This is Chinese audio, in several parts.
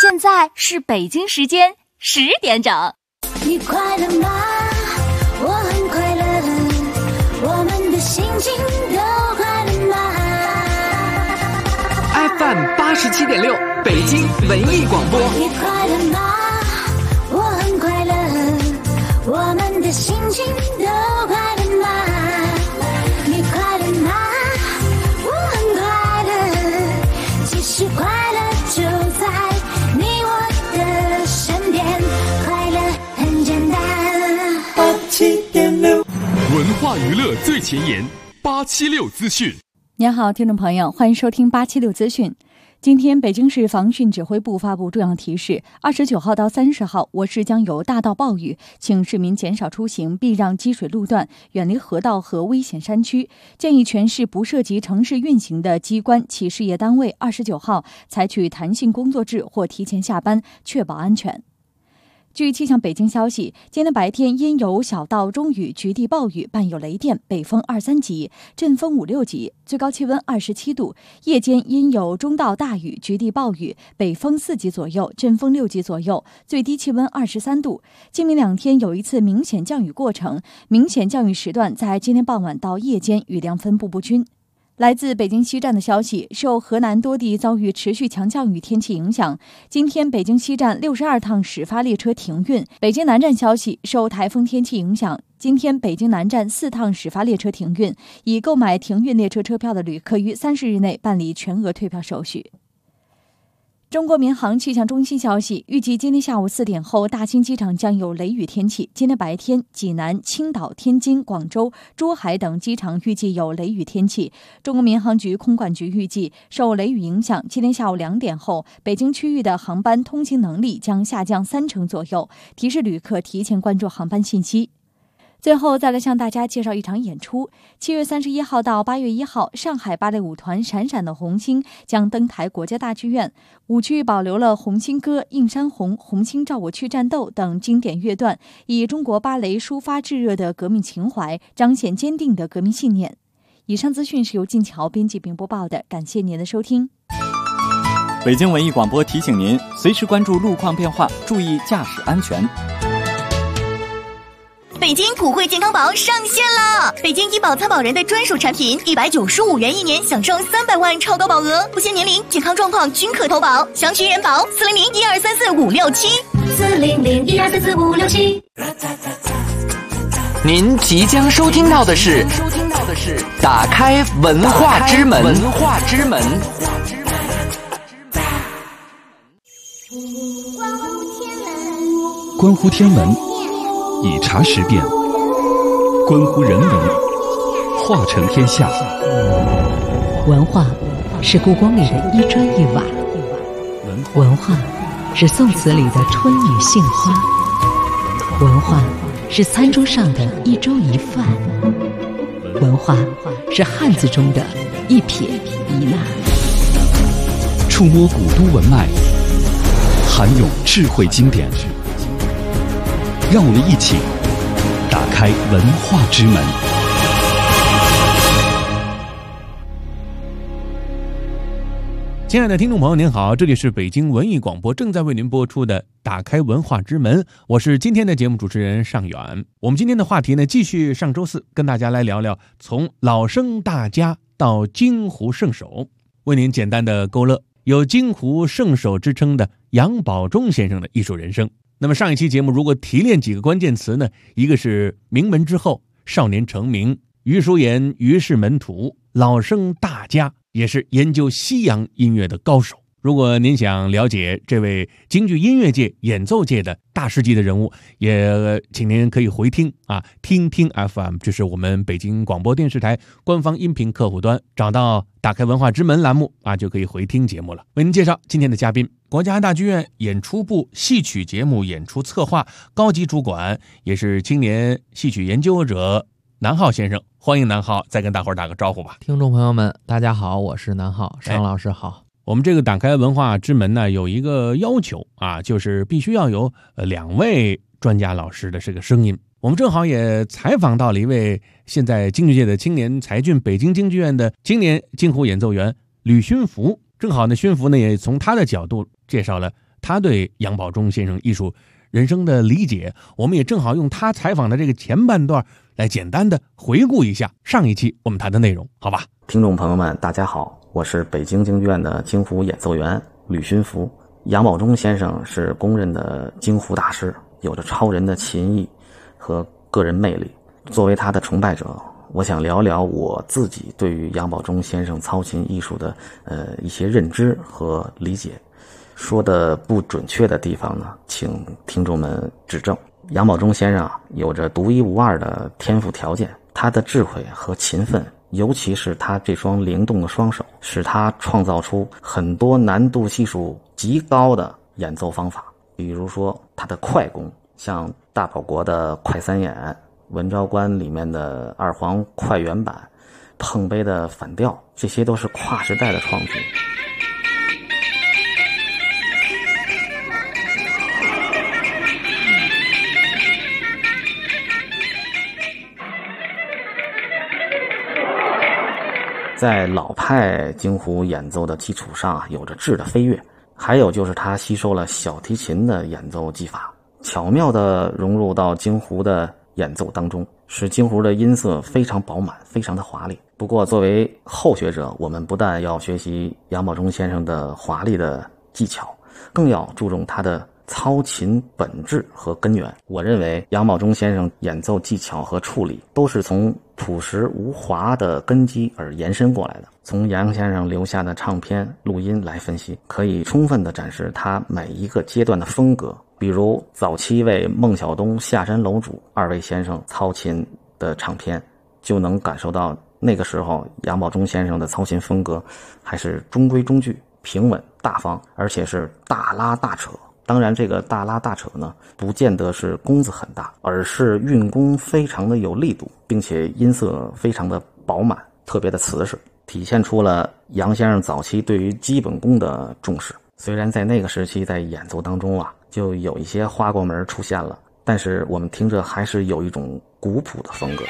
现在是北京时间10点整。 你快乐吗？我很快乐，我们的心情都快乐吗？ FM 87.6北京文艺广播。 你快乐吗？我很快乐，我们的心情都快乐吗？你快乐吗？我很快乐，其实快乐就在你我的身边，快乐很简单。87.6 文化娱乐最前沿，876资讯。 您好，听众朋友，欢迎收听876资讯。今天，北京市防汛指挥部发布重要提示：29号到30号，我市将有大到暴雨，请市民减少出行，避让积水路段，远离河道和危险山区。建议全市不涉及城市运行的机关企事业单位29号采取弹性工作制或提前下班，确保安全。据气象北京消息，今天白天阴有小到中雨，局地暴雨，伴有雷电，北风2、3级，阵风5、6级，最高气温27度。夜间阴有中到大雨，局地暴雨，北风4级左右，阵风6级左右，最低气温23度。今明2天有一次明显降雨过程，明显降雨时段在今天傍晚到夜间，雨量分布不均。来自北京西站的消息，受河南多地遭遇持续强降雨天气影响，今天北京西站62趟始发列车停运。北京南站消息，受台风天气影响，今天北京南站4趟始发列车停运，已购买停运列车车票的旅客于30日内办理全额退票手续。中国民航气象中心消息，预计今天下午4点后，大兴机场将有雷雨天气。今天白天，济南、青岛、天津、广州、珠海等机场预计有雷雨天气。中国民航局空管局预计，受雷雨影响，今天下午2点后，北京区域的航班通行能力将下降30%左右，提示旅客提前关注航班信息。最后再来向大家介绍一场演出，7月31号到8月1号，上海芭蕾舞团闪闪的红星将登台国家大剧院。舞区保留了《红星歌》《映山红》《红星照我去战斗》等经典乐段，以中国芭蕾抒发炙热的革命情怀，彰显坚定的革命信念。以上资讯是由静桥编辑并播报的，感谢您的收听。 北京文艺广播提醒您，随时关注路况变化，注意驾驶安全。 北京普惠健康宝上线了！北京医保参保人的专属产品，195元1年，享受300万超高保额，不限年龄、健康状况均可投保。详询人保400-1234-567，400-1234-567。 您即将收听到的是打开文化之门。 关乎天文，以茶识辨；关乎人文，化成天下。 文化是故宫里的一砖一瓦，文化是宋词里的春雨杏花，文化是餐桌上的一粥一饭，文化是汉字中的一撇一捺。 触摸古都文脉，涵咏智慧经典，让我们一起打开文化之门。 亲爱的听众朋友您好，这里是北京文艺广播正在为您播出的打开文化之门，我是今天的节目主持人尚远。我们今天的话题呢，继续上周四跟大家来聊聊从老生大家到京湖圣手，为您简单的勾勒有京湖圣手之称的杨宝忠先生的艺术人生。那么上一期节目如果提炼几个关键词呢，一个是名门之后，少年成名，于淑妍于氏门徒，老生大家，也是研究西洋音乐的高手。如果您想了解这位京剧音乐界演奏界的大师级的人物，也请您可以回听听听 FM， 就是我们北京广播电视台官方音频客户端，找到打开文化之门栏目就可以回听节目了。为您介绍今天的嘉宾，国家大剧院演出部戏曲节目演出策划高级主管，也是青年戏曲研究者南浩先生。欢迎南浩，再跟大伙儿打个招呼吧。 听众朋友们大家好，我是南浩，尚老师好。 我们这个打开文化之门呢，有一个要求就是必须要有2位专家老师的这个声音。我们正好也采访到了一位现在京剧界的青年才俊，北京京剧院的青年京胡演奏员吕勋福。正好呢，勋福呢也从他的角度介绍了他对杨宝忠先生艺术人生的理解，我们也正好用他采访的这个前半段来简单的回顾一下上一期我们谈的内容，好吧？ 听众朋友们，大家好，我是北京京剧院的京胡演奏员吕勋福。杨宝忠先生是公认的京胡大师，有着超人的琴艺和个人魅力。作为他的崇拜者，我想聊聊我自己对于杨宝忠先生操琴艺术的一些认知和理解。说的不准确的地方呢，请听众们指正。杨宝忠先生有着独一无二的天赋条件，他的智慧和勤奋，尤其是他这双灵动的双手，使他创造出很多难度系数极高的演奏方法。比如说他的快功，像大保国的快三眼，文昭关里面的二黄快原板，碰杯的反调，这些都是跨时代的创举。在老派京胡演奏的基础上有着质的飞跃，还有就是他吸收了小提琴的演奏技法，巧妙地融入到京胡的演奏当中，使京胡的音色非常饱满，非常的华丽。不过作为后学者，我们不但要学习杨宝忠先生的华丽的技巧，更要注重他的操琴本质和根源。我认为杨宝忠先生演奏技巧和处理都是从朴实无华的根基而延伸过来的。从杨先生留下的唱片录音来分析，可以充分地展示他每一个阶段的风格。比如早期为孟小冬、下山楼主二位先生操琴的唱片，就能感受到那个时候杨宝忠先生的操琴风格还是中规中矩、平稳大方，而且是大拉大扯。当然这个大拉大扯呢，不见得是弓子很大，而是运弓非常的有力度，并且音色非常的饱满，特别的瓷实，体现出了杨先生早期对于基本功的重视。虽然在那个时期在演奏当中就有一些花过门出现了，但是我们听着还是有一种古朴的风格。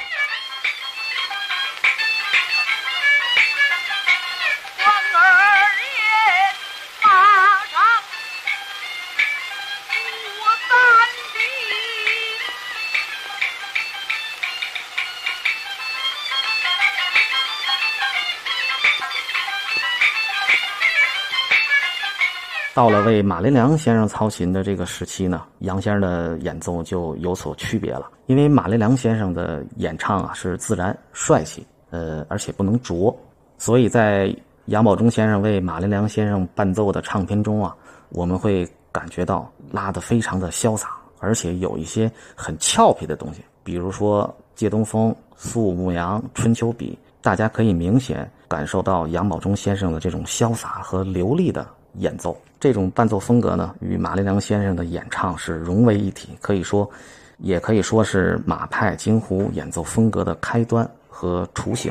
到了为马连良先生操琴的这个时期呢，杨先生的演奏就有所区别了。因为马连良先生的演唱是自然帅气，而且不能拙，所以在杨宝忠先生为马连良先生伴奏的唱片中我们会感觉到拉得非常的潇洒，而且有一些很俏皮的东西，比如说借东风、苏武牧羊、春秋笔，大家可以明显感受到杨宝忠先生的这种潇洒和流利的演奏。这种伴奏风格呢，与马连良先生的演唱是融为一体，也可以说是马派京胡演奏风格的开端和雏形。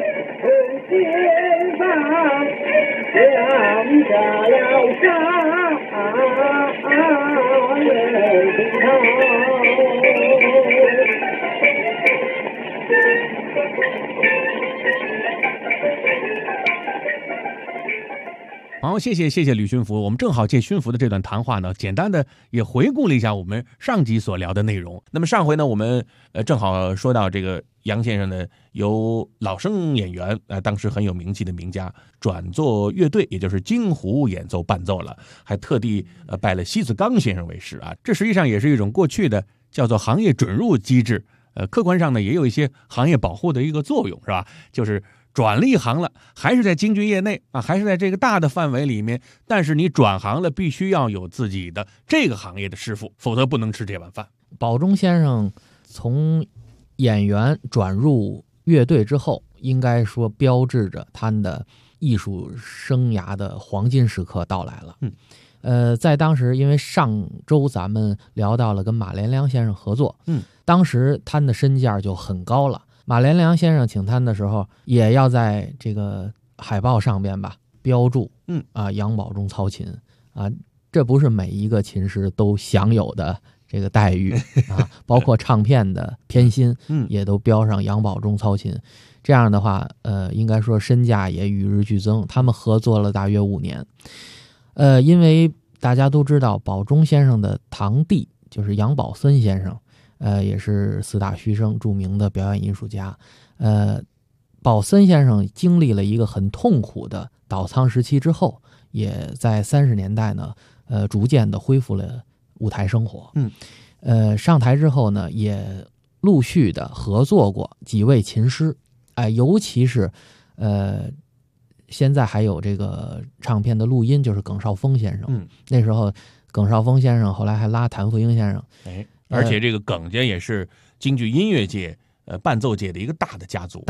好，谢谢吕勋福。我们正好借勋福的这段谈话呢，简单的也回顾了一下我们上集所聊的内容。那么上回呢，我们正好说到这个杨先生呢，由老生演员当时很有名气的名家转做乐队，也就是京胡演奏伴奏了，还特地拜了西子刚先生为师这实际上也是一种过去的叫做行业准入机制，客观上呢也有一些行业保护的一个作用，是吧？就是转了一行了，还是在京剧业内还是在这个大的范围里面，但是你转行了，必须要有自己的这个行业的师傅，否则不能吃这碗饭。 宝忠先生从演员转入乐队之后，应该说标志着他的艺术生涯的黄金时刻到来了。在当时，因为上周咱们聊到了跟马连良先生合作，当时他的身价就很高了。马连良先生请他的时候，也要在这个海报上边标注杨宝忠操琴这不是每一个琴师都享有的这个待遇包括唱片的偏心也都标上杨宝忠操琴。这样的话应该说身价也与日俱增。他们合作了大约5年。因为大家都知道宝钟先生的堂弟就是杨宝森先生，也是四大须生著名的表演艺术家。宝森先生经历了一个很痛苦的倒仓时期之后，也在30年代呢，逐渐的恢复了舞台生活。上台之后呢，也陆续的合作过几位琴师，尤其是现在还有这个唱片的录音，就是耿少峰先生。那时候耿少峰先生后来还拉谭富英先生。 而且这个耿家也是京剧音乐界伴奏界的一个大的家族，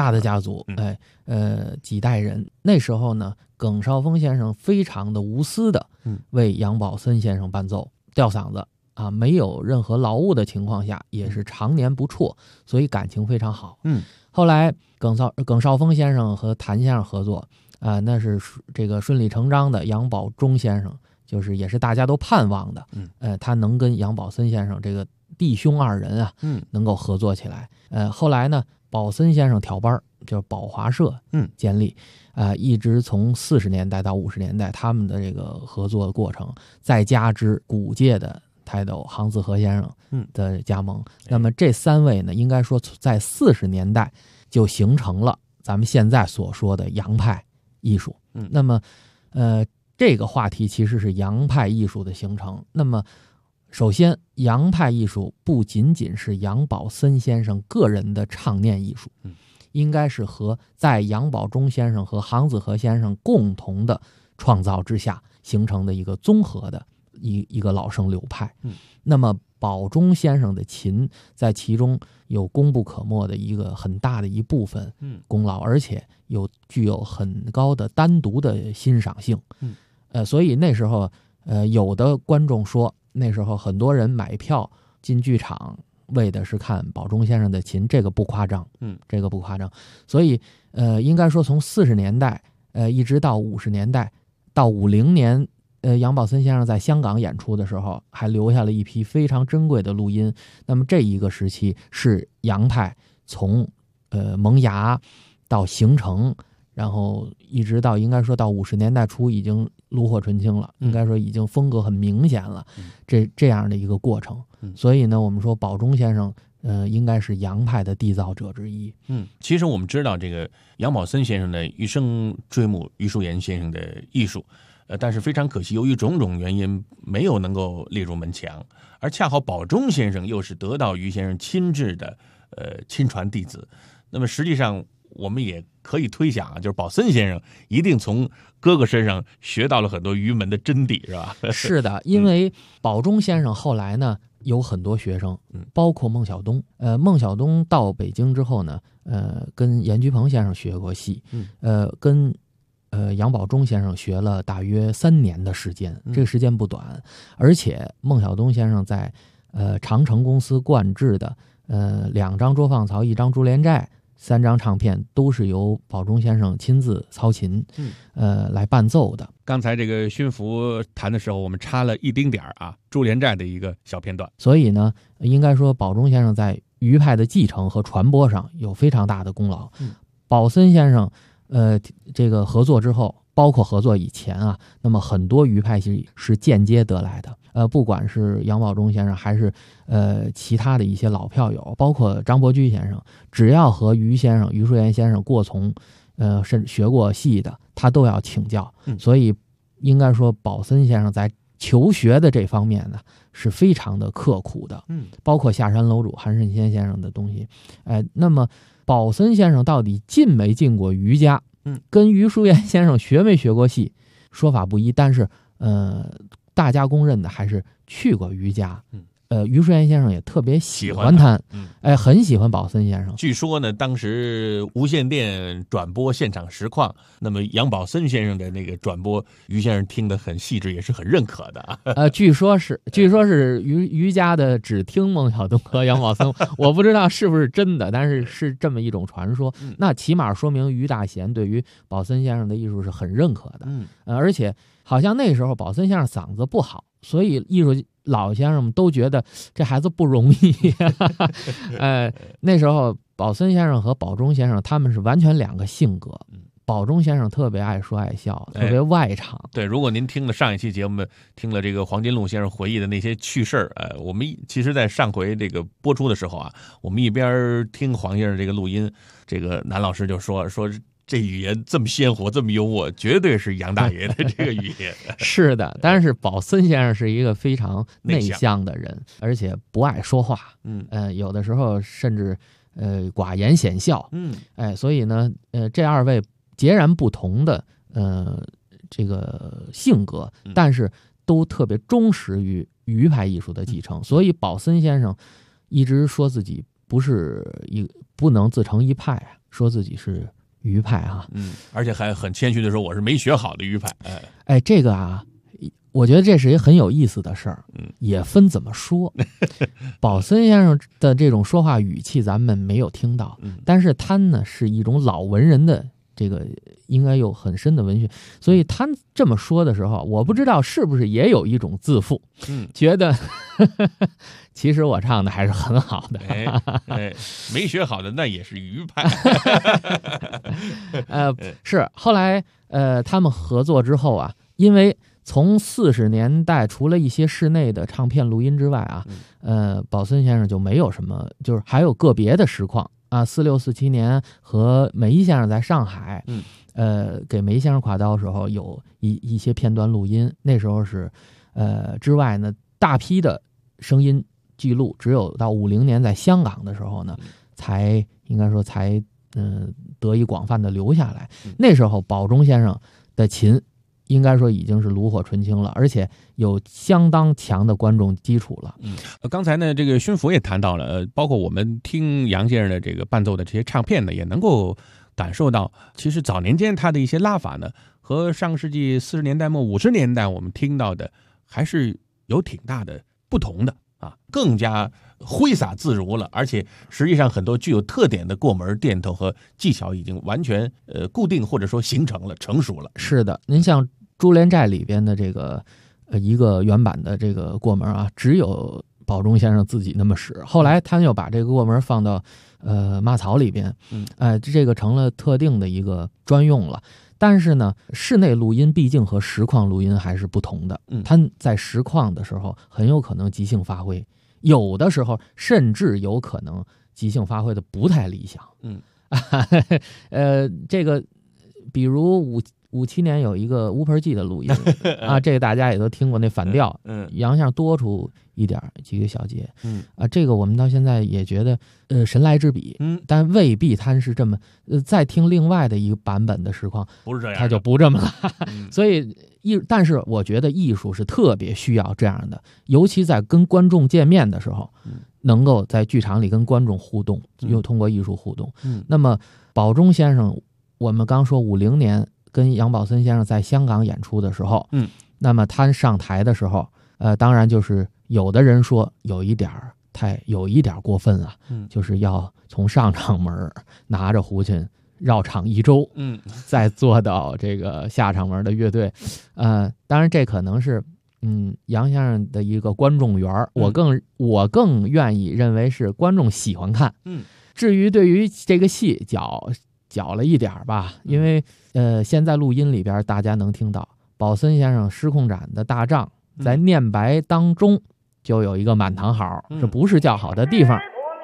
几代人。那时候呢，耿少峰先生非常的无私的为杨宝森先生伴奏，吊嗓子啊，没有任何劳务的情况下，也是常年不辍，所以感情非常好。后来耿少峰先生和谭先生合作那是这个顺理成章的。杨宝忠先生就是也是大家都盼望的，他能跟杨宝森先生这个弟兄二人啊，能够合作起来。后来呢，宝森先生挑班，就是宝华社建立，一直从40年代到50年代，他们的这个合作的过程，再加之古界的泰斗杭子和先生的加盟，那么这3位呢，应该说在40年代就形成了咱们现在所说的洋派艺术。那么这个话题其实是洋派艺术的形成。那么首先，洋派艺术不仅仅是杨宝森先生个人的唱念艺术，应该是在杨宝忠先生和杭子和先生共同的创造之下形成的一个综合的一个老生流派。那么宝忠先生的琴在其中有功不可没的一个很大的一部分功劳，而且具有很高的单独的欣赏性。所以那时候有的观众说，那时候很多人买票进剧场为的是看宝忠先生的琴，这个不夸张。这个不夸张。所以应该说从40年代一直到50年代到50年，杨宝森先生在香港演出的时候还留下了一批非常珍贵的录音。那么这一个时期是洋派从萌芽到形成，然后一直到应该说到50年代初已经炉火纯青了，应该说已经风格很明显了，这样的一个过程。所以呢，我们说宝忠先生应该是洋派的缔造者之一。 其实我们知道这个杨宝森先生呢一生追慕余淑妍先生的艺术，但是非常可惜，由于种种原因没有能够列入门墙，而恰好宝忠先生又是得到余先生亲制的亲传弟子。那么实际上我们也可以推想就是宝森先生一定从哥哥身上学到了很多余门的真谛，是吧？ 是的，因为宝忠先生后来呢有很多学生，包括孟小冬。孟小冬到北京之后呢，跟严菊鹏先生学过戏，跟杨宝忠先生学了大约3年的时间，这个时间不短。而且孟小冬先生在长城公司灌制的2张捉放曹，1张珠帘寨，3张唱片都是由宝忠先生亲自操琴来伴奏的。 刚才这个熏福谈的时候，我们插了一丁点珠帘寨的一个小片段。 所以呢，应该说宝忠先生在余派的继承和传播上有非常大的功劳。宝森先生这个合作之后，包括合作以前那么很多余派戏是间接得来的。不管是杨宝忠先生还是其他的一些老票友，包括张伯驹先生，只要和余淑妍先生过从甚至学过戏的，他都要请教。所以应该说宝森先生在求学的这方面呢是非常的刻苦的。包括下山楼主韩慎先生的东西。那么宝森先生到底进没进过余家，跟余淑妍先生学没学过戏，说法不一，但是大家公认的还是去过余家。余淑妍先生也特别喜欢他，很喜欢宝森先生。 据说呢，当时无线电转播现场实况，那么杨宝森先生的那个转播，余先生听得很细致，也是很认可的。 据说是余家的只听孟小冬和杨宝森，我不知道是不是真的，但是是这么一种传说。那起码说明余大贤对于宝森先生的艺术是很认可的。而且好像那时候宝森先生嗓子不好，所以艺术老先生们都觉得这孩子不容易。那时候宝森先生和宝忠先生他们是完全2个性格。 保中先生特别爱说爱笑，特别外场。 对，如果您听了上一期节目，听了这个黄金路先生回忆的那些趣事儿，我们其实在上回这个播出的时候啊，我们一边听黄先生这个录音，这个南老师就说这语言这么鲜活，这么幽默，绝对是杨大爷的这个语言。 是的，但是宝森先生是一个非常内向的人，而且不爱说话。有的时候甚至寡言显笑。所以呢，这二位截然不同的这个性格，但是都特别忠实于余派艺术的继承。所以宝森先生一直说自己不能自成一派，说自己是余派啊。 而且还很谦虚的说我是没学好的余派。 这个啊，我觉得这是一个很有意思的事儿。也分怎么说。宝森先生的这种说话语气咱们没有听到，但是他呢是一种老文人的这个应该有很深的文学，所以他这么说的时候，我不知道是不是也有一种自负，觉得其实我唱的还是很好的。 没学好的那也是余派。 是后来他们合作之后啊，因为从40年代除了一些室内的唱片录音之外啊，宝森先生就没有什么，就是还有个别的实况啊，46、47年和梅先生在上海，给梅先生挎刀的时候有一些片段录音，那时候是之外呢，大批的声音记录只有到50年在香港的时候呢，才得以广泛的留下来。那时候宝中先生的琴应该说已经是炉火纯青了，而且有相当强的观众基础了。 刚才呢，这个勋福也谈到了，包括我们听杨先生的这个伴奏的这些唱片呢，也能够感受到，其实早年间他的一些拉法呢，和上世纪40年代末50年代我们听到的还是有挺大的不同的啊，更加挥洒自如了，而且实际上很多具有特点的过门电头和技巧已经完全固定或者说形成了成熟了。 是的，您像珠帘寨里边的这个一个原版的这个过门啊，只有宝中先生自己那么使，后来他又把这个过门放到马槽里边，这个成了特定的一个专用了。但是呢，室内录音毕竟和实况录音还是不同的，他在实况的时候很有可能即兴发挥，有的时候甚至有可能即兴发挥的不太理想。这个比如57年有一个乌盆记的录音啊，这个大家也都听过，那反调，杨先生多出一点几个小节，这个我们到现在也觉得神来之笔，但未必他是这么再听另外的一个版本的实况， 不是这样， 他就不这么了。所以但是我觉得艺术是特别需要这样的，尤其在跟观众见面的时候，能够在剧场里跟观众互动，又通过艺术互动。那么宝中先生，我们刚说50年跟杨宝森先生在香港演出的时候，那么他上台的时候，当然就是有的人说有一点过分啊，就是要从上场门拿着胡琴绕场1周，再坐到这个下场门的乐队，当然这可能是杨先生的一个观众缘，我更愿意认为是观众喜欢看。至于对于这个戏搅了一点吧，因为现在录音里边大家能听到宝森先生失控斩的大仗在念白当中就有一个满堂好，这不是叫好的地方。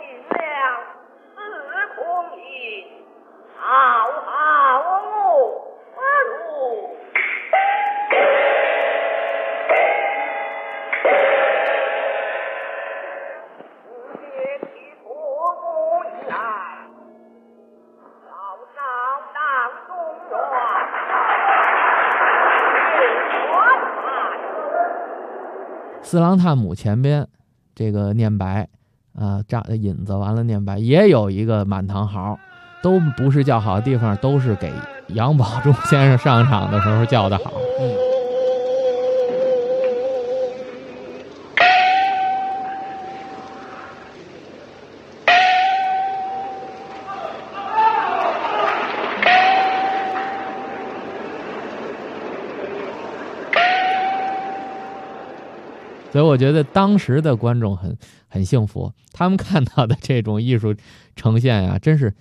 四郎探母前边这个念白扎引子完了念白，也有一个满堂好，都不是叫好的地方，都是给杨宝中先生上场的时候叫的好。所以我觉得当时的观众很幸福，他们看到的这种艺术呈现啊，真是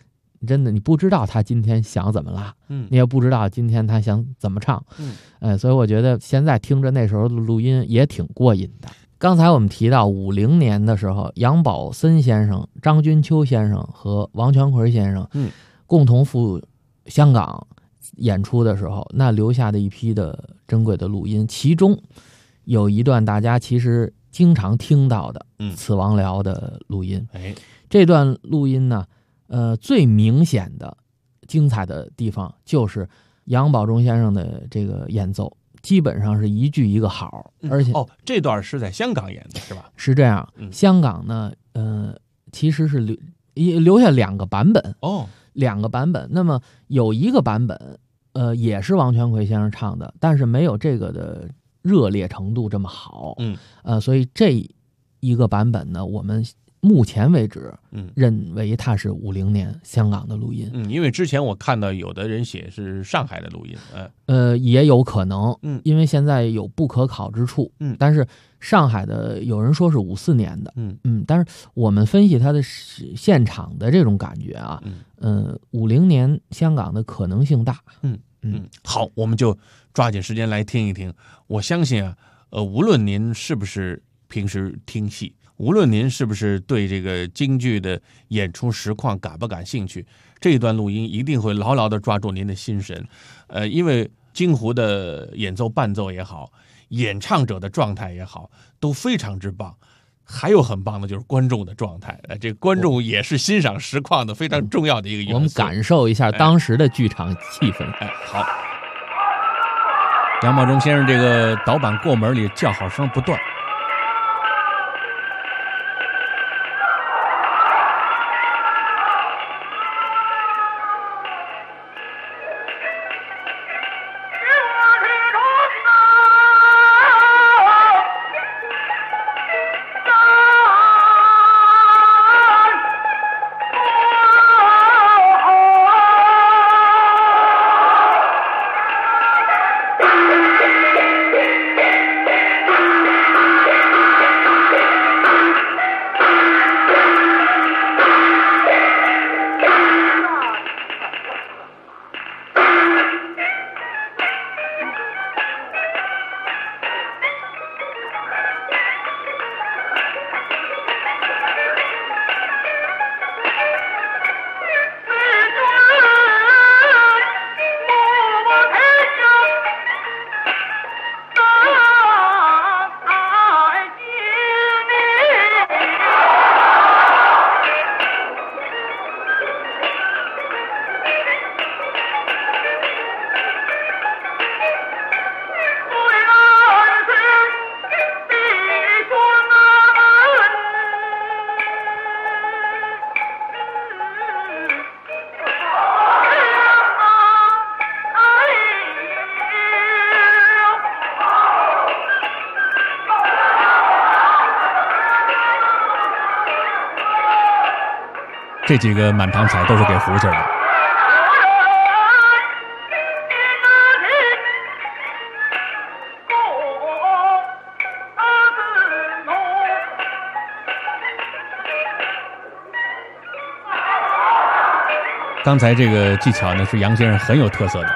真的你不知道他今天想怎么拉，你也不知道今天他想怎么唱，所以我觉得现在听着那时候的录音也挺过瘾的。刚才我们提到50年的时候，杨宝森先生、张君秋先生和王全奎先生，共同赴香港演出的时候，那留下的一批的珍贵的录音，其中有一段大家其实经常听到的此王僚的录音。这段录音呢，最明显的精彩的地方就是杨宝忠先生的这个演奏。基本上是一句一个好，而且这段是在香港演的是吧？ 是这样，香港呢，其实是留下2个版本，2个版本。那么有一个版本，也是王全奎先生唱的，但是没有这个的热烈程度这么好，所以这一个版本呢，我们目前为止，认为它是50年香港的录音。 因为之前我看到有的人写是上海的录音， 也有可能，因为现在有不可考之处，但是上海的有人说是54年的，但是我们分析它的现场的这种感觉啊，50年香港的可能性大， 好，我们就抓紧时间来听一听。我相信啊，无论您是不是平时听戏，无论您是不是对这个京剧的演出实况感不感兴趣，这一段录音一定会牢牢地抓住您的心神。因为京胡的演奏伴奏也好，演唱者的状态也好，都非常之棒。还有很棒的就是观众的状态，这观众也是欣赏实况的非常重要的一个元素。 我们感受一下当时的剧场气氛。 好，杨宝忠先生这个导板过门里叫好声不断。这几个满堂彩都是给胡琴的。刚才这个技巧呢，是杨先生很有特色的。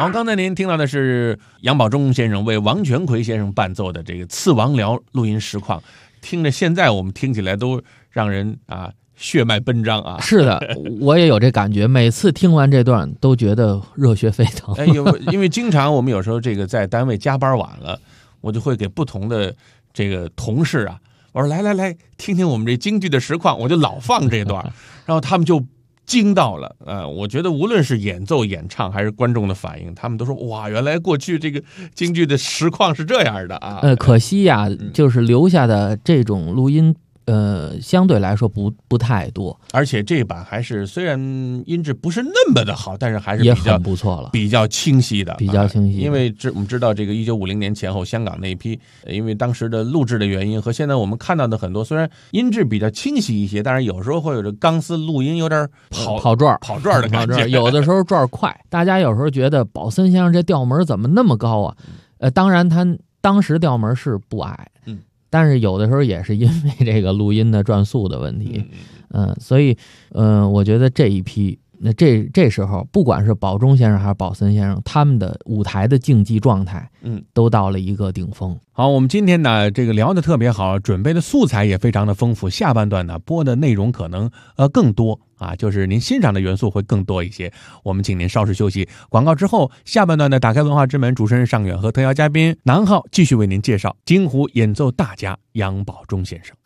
好，刚才您听到的是杨宝忠先生为王全奎先生伴奏的这个《刺王僚》录音实况，听着现在我们听起来都让人血脉奔张啊！ 是的，我也有这感觉，每次听完这段都觉得热血沸腾。 因为经常我们有时候这个在单位加班晚了，我就会给不同的这个同事我说来听听我们这京剧的实况，我就老放这段，然后他们就惊到了。我觉得无论是演奏、演唱还是观众的反应，他们都说哇，原来过去这个京剧的实况是这样的啊！ 可惜呀，就是留下的这种录音。相对来说不太多， 而且这版还是虽然音质不是那么的好，但是还是也很不错了， 比较清晰的， 比较清晰。 因为我们知道这个1950年前后香港那一批，因为当时的录制的原因和现在我们看到的很多，虽然音质比较清晰一些，但是有时候会有这钢丝录音有点跑转的感觉， 有的时候转快。大家有时候觉得宝森先生这调门怎么那么高啊？当然他当时调门是不矮。但是有的时候也是因为这个录音的转速的问题，所以我觉得这一批，那这时候不管是宝忠先生还是宝森先生，他们的舞台的竞技状态，都到了一个顶峰。 好，我们今天呢这个聊得特别好，准备的素材也非常的丰富，下半段呢播的内容可能更多就是您欣赏的元素会更多一些。我们请您稍事休息，广告之后，下半段的打开文化之门，主持人尚远和特邀嘉宾南浩继续为您介绍京胡演奏大家杨宝忠先生。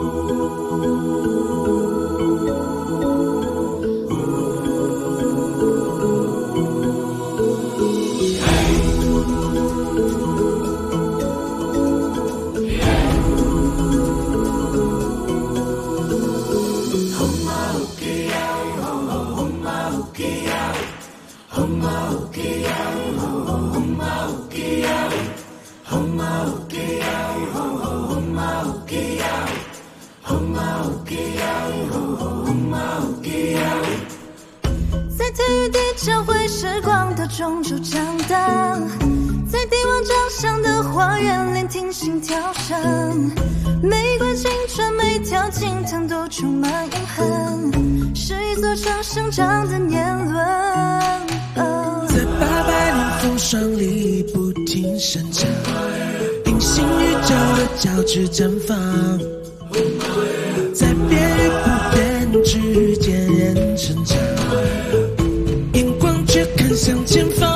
在体育地交汇时光的中枢长大，在帝王掌上的花园聆听心跳声，每管青春每条青藤都充满遗憾，是一座城生长的年轮， 在800年风霜里不停生长，平行宇宙的交织绽放，在变与不变之间人成长，眼光却看向前方。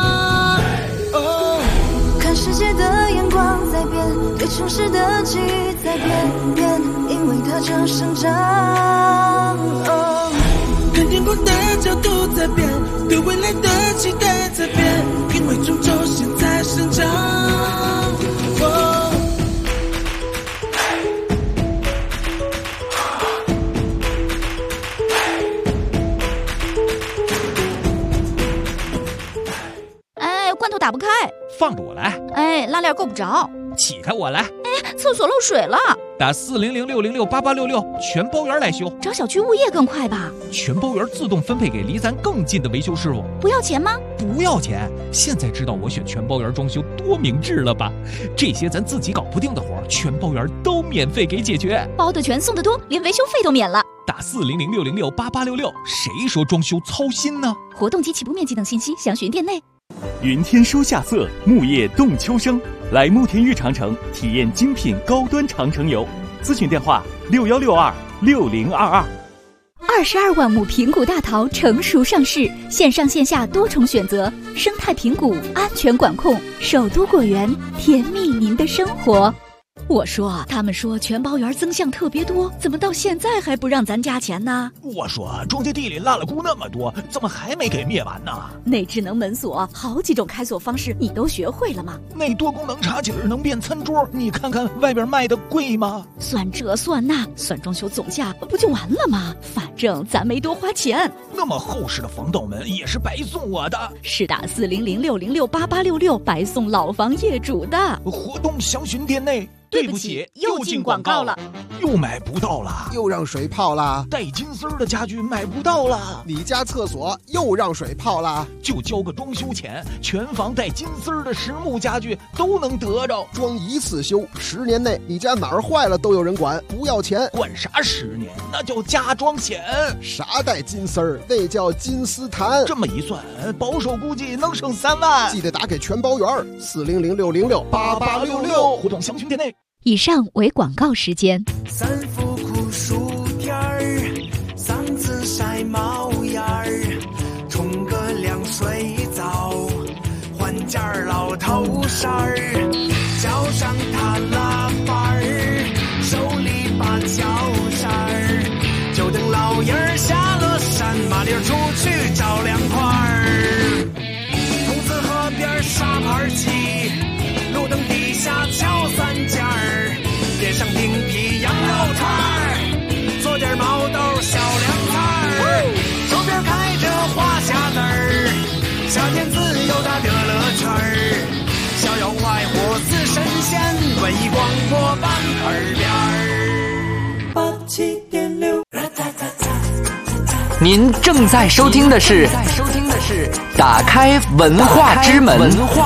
看世界的眼光在变，对城市的记忆在变，因为它正生长。 看天空的角度在变，对未来的期待在变，因为终究现在生长。 罐头打不开， 放着我来。 拉链够不着， 起开我来。 厕所漏水了， 打400666866，全包圆来修。 找小区物业更快吧？ 全包圆自动分配给离咱更近的维修师傅。 不要钱吗？ 不要钱。现在知道我选全包圆装修多明智了吧？这些咱自己搞不定的活，全包圆都免费给解决， 包的全，送的多，连维修费都免了。 打400666866，谁说装修操心呢？ 活动及起步面积等信息详询店内。 云天收夏色，木叶动秋生。来慕田峪长城体验精品高端长城游，咨询电话61626022。 22万亩平谷大桃成熟上市，线上线下多重选择，生态平谷，安全管控，首都果园，甜蜜您的生活。 我说，他们说全包园增项特别多，怎么到现在还不让咱加钱呢？ 我说，种地地里落了菇那么多，怎么还没给灭完呢？ 那智能门锁好几种开锁方式，你都学会了吗？ 那多功能茶几能变餐桌，你看看外边卖的贵吗？ 算这算那，算装修总价不就完了吗？反正咱没多花钱。 那么厚实的防盗门也是白送我的， 是打400666866白送老房业主的。 活动详询店内。 对不起，又进广告了。 又买不到了， 又让水泡了。 带金丝儿的家具买不到了， 你家厕所又让水泡了。 就交个装修钱，全房带金丝儿的实木家具都能得着。 装一次修，10年内你家哪儿坏了都有人管，不要钱。 管啥10年？那叫加装险。 啥带金丝儿？那叫金丝檀。 这么一算，保守估计能省3万。 记得打给全包员，400-606-8866， 互动详询店内。 以上为广告时间。 三伏酷暑天儿，嗓子晒冒烟儿，冲个凉水澡，换件老头衫儿，脚上踏拉板儿，手里把脚扇儿，就等老爷儿下了山，麻溜出去找凉快儿。兔子河边沙盘棋，路灯底下敲3件儿，点上冰皮羊肉串儿，做点毛豆小凉菜儿，周边开着花匣子儿，夏天自由的乐乐圈儿，逍遥快活似神仙，文艺广播伴耳边儿。87.6， 您正在收听的是打开文化之门。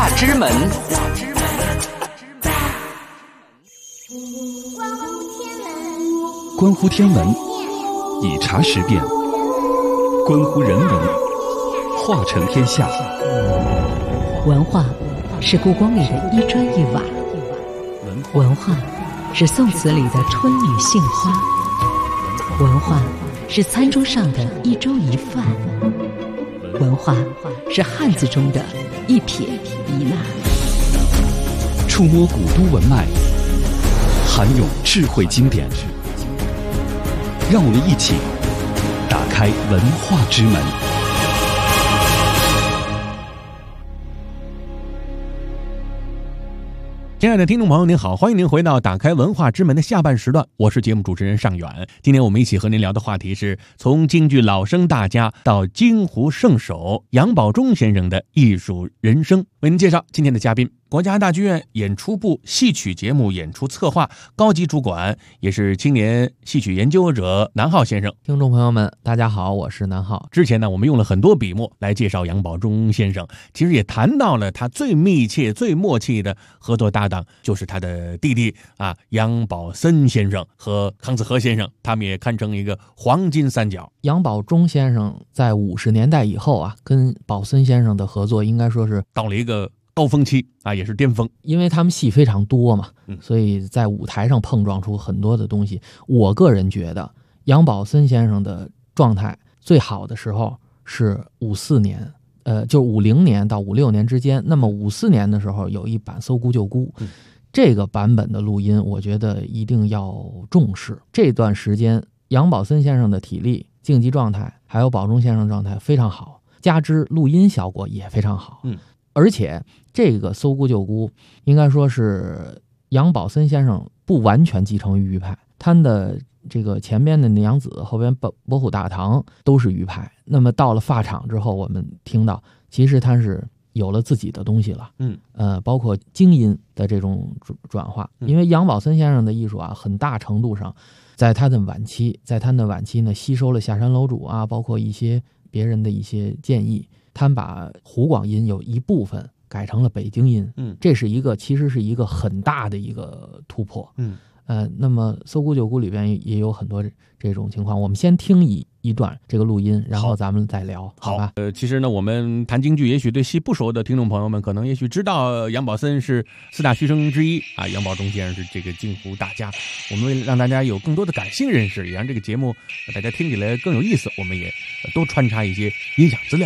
关乎天文，以茶识辨；关乎人文，化成天下。 文化是故宫里的一砖一瓦，文化是宋词里的春雨杏花，文化是餐桌上的一粥一饭，文化是汉字中的一撇一捺。 触摸古都文脉，涵咏智慧经典，让我们一起打开文化之门。 亲爱的听众朋友您好，欢迎您回到打开文化之门的下半时段，我是节目主持人尚远。今天我们一起和您聊的话题是从京剧老生大家到京胡圣手杨宝忠先生的艺术人生。为您介绍今天的嘉宾，国家大剧院演出部戏曲节目演出策划高级主管，也是青年戏曲研究者南浩先生。 听众朋友们大家好，我是南浩。 之前呢，我们用了很多笔墨来介绍杨宝忠先生，其实也谈到了他最密切最默契的合作搭档，就是他的弟弟杨宝森先生和康子和先生，他们也堪称一个黄金三角。 杨宝忠先生在50年代以后跟宝森先生的合作应该说是到了一个高峰期也是巅峰， 因为他们戏非常多嘛，所以在舞台上碰撞出很多的东西。我个人觉得杨宝森先生的状态最好的时候是54年，就50年到56年之间。那么54年的时候有一版《搜孤救孤》，这个版本的录音我觉得一定要重视。这段时间杨宝森先生的体力、竞技状态还有宝忠先生状态非常好，加之录音效果也非常好。而且这个《搜孤救孤》应该说是杨宝森先生不完全继承于余派，他的这个前边的娘子，后边伯虎大堂都是余派。那么到了发场之后，我们听到其实他是有了自己的东西了。包括京音的这种转化。因为杨宝森先生的艺术很大程度上在他的晚期呢，吸收了下山楼主包括一些别人的一些建议，他们把湖广音有一部分改成了北京音。这是其实是一个很大的一个突破。那么《搜孤救孤》里边也有很多这种情况，我们先听一段这个录音，然后咱们再聊，好吧？ 其实呢，我们谈京剧，也许对戏不熟的听众朋友们，可能也许知道杨宝森是4大须生之一杨宝忠先生是这个京胡大家。我们为了让大家有更多的感性认识，也让这个节目大家听起来更有意思，我们也多穿插一些音响资料。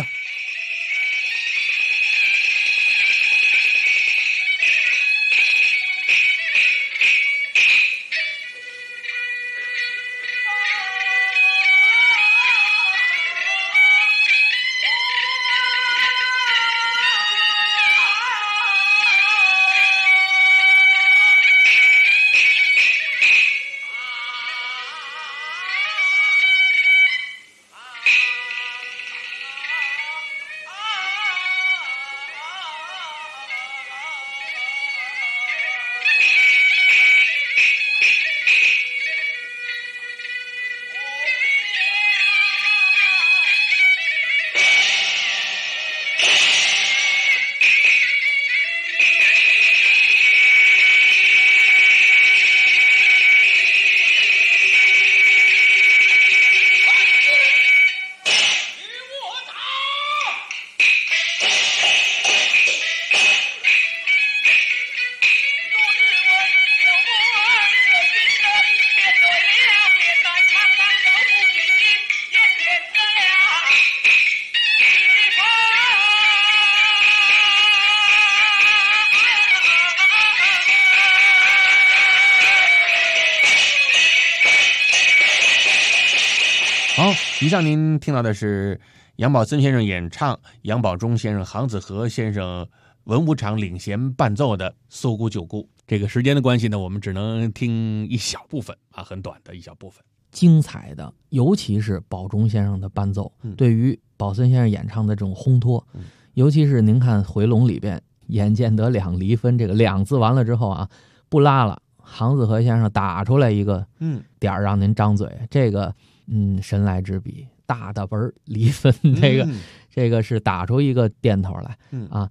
好，以上您听到的是杨宝森先生演唱，杨宝忠先生、杭子和先生、文武场领衔伴奏的《搜孤救孤》。这个时间的关系呢，我们只能听一小部分啊，很短的一小部分。 精彩的，尤其是宝忠先生的伴奏，对于宝森先生演唱的这种烘托，尤其是您看回龙里边眼见得两离分，这个两字完了之后啊，不拉了，杭子和先生打出来一个点儿让您张嘴，这个神来之笔，大的本离分，这个是打出一个点头来啊。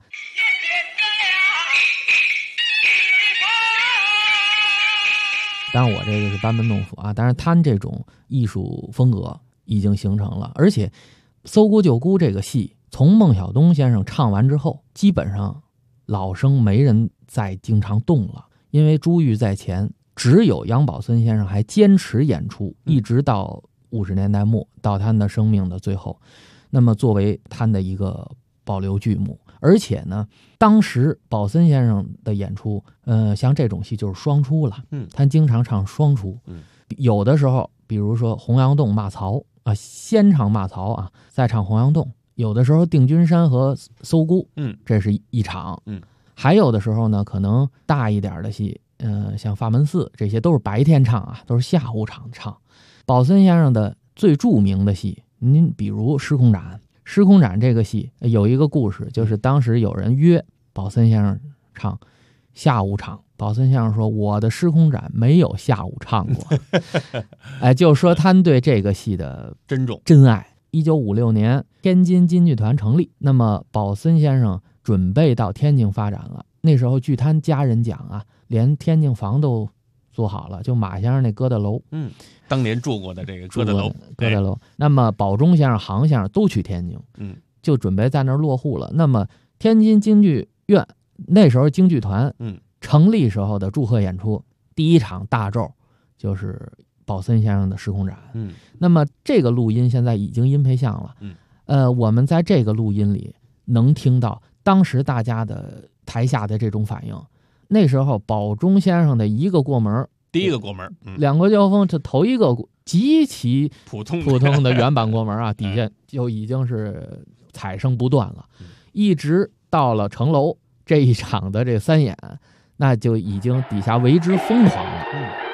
当然我这个是班门弄斧啊，但是他这种艺术风格已经形成了，而且《搜孤救孤》这个戏从孟小冬先生唱完之后，基本上老生没人再经常动了，因为珠玉在前，只有杨宝森先生还坚持演出，一直到50年代末，到他的生命的最后，那么作为他的一个保留剧目。而且呢，当时宝森先生的演出，像这种戏就是双出了，他经常唱双出，有的时候，比如说洪阳洞骂曹啊，先唱骂曹啊，再唱洪阳洞；有的时候定军山和搜孤，这是一场，还有的时候呢，可能大一点的戏，像法门寺这些都是白天唱啊，都是下午场唱。宝森先生的最著名的戏，您比如《失空斩》。《失空斩》这个戏有一个故事，就是当时有人约宝森先生唱下午场，宝森先生说我的《失空斩》没有下午唱过，就说他对这个戏的珍重真爱。1956年天津京剧团成立，那么宝森先生准备到天津发展了，那时候据他家人讲啊，连天津房都做好了，就马先生那疙瘩楼， 当年住过的这个疙瘩楼， 那么宝忠先生、杭先生都去天津，就准备在那儿落户了。那么天津京剧院那时候京剧团，成立时候的祝贺演出，第一场大咒就是宝森先生的《失空斩》。那么这个录音现在已经音配像了，我们在这个录音里能听到当时大家的台下的这种反应。那时候宝忠先生的一个过门， 第一个过门， 两国交锋，这头一个极其普通的原版过门啊，底下就已经是彩声不断了，一直到了城楼这一场的这3演，那就已经底下为之疯狂了。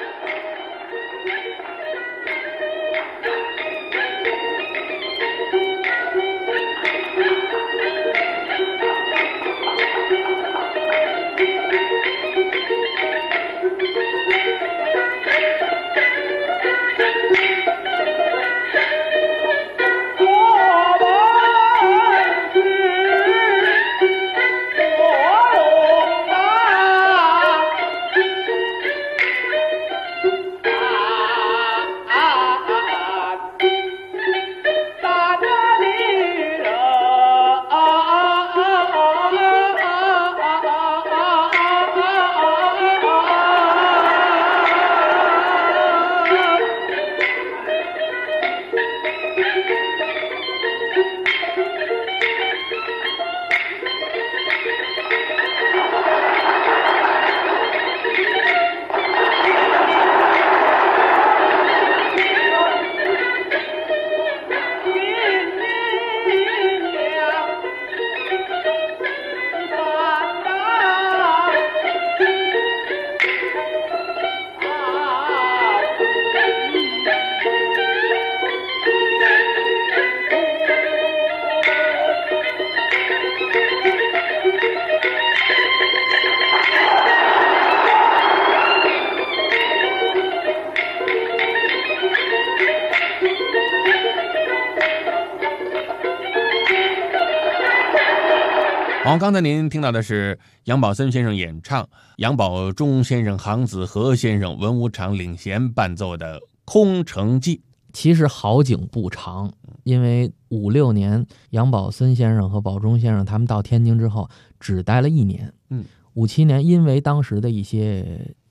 好，刚才您听到的是杨宝森先生演唱，杨宝忠先生、杭子和先生、文武场领衔伴奏的《空城计》。 其实好景不长，因为56年杨宝森先生和宝忠先生他们到天津之后只待了1年。57年因为当时的一些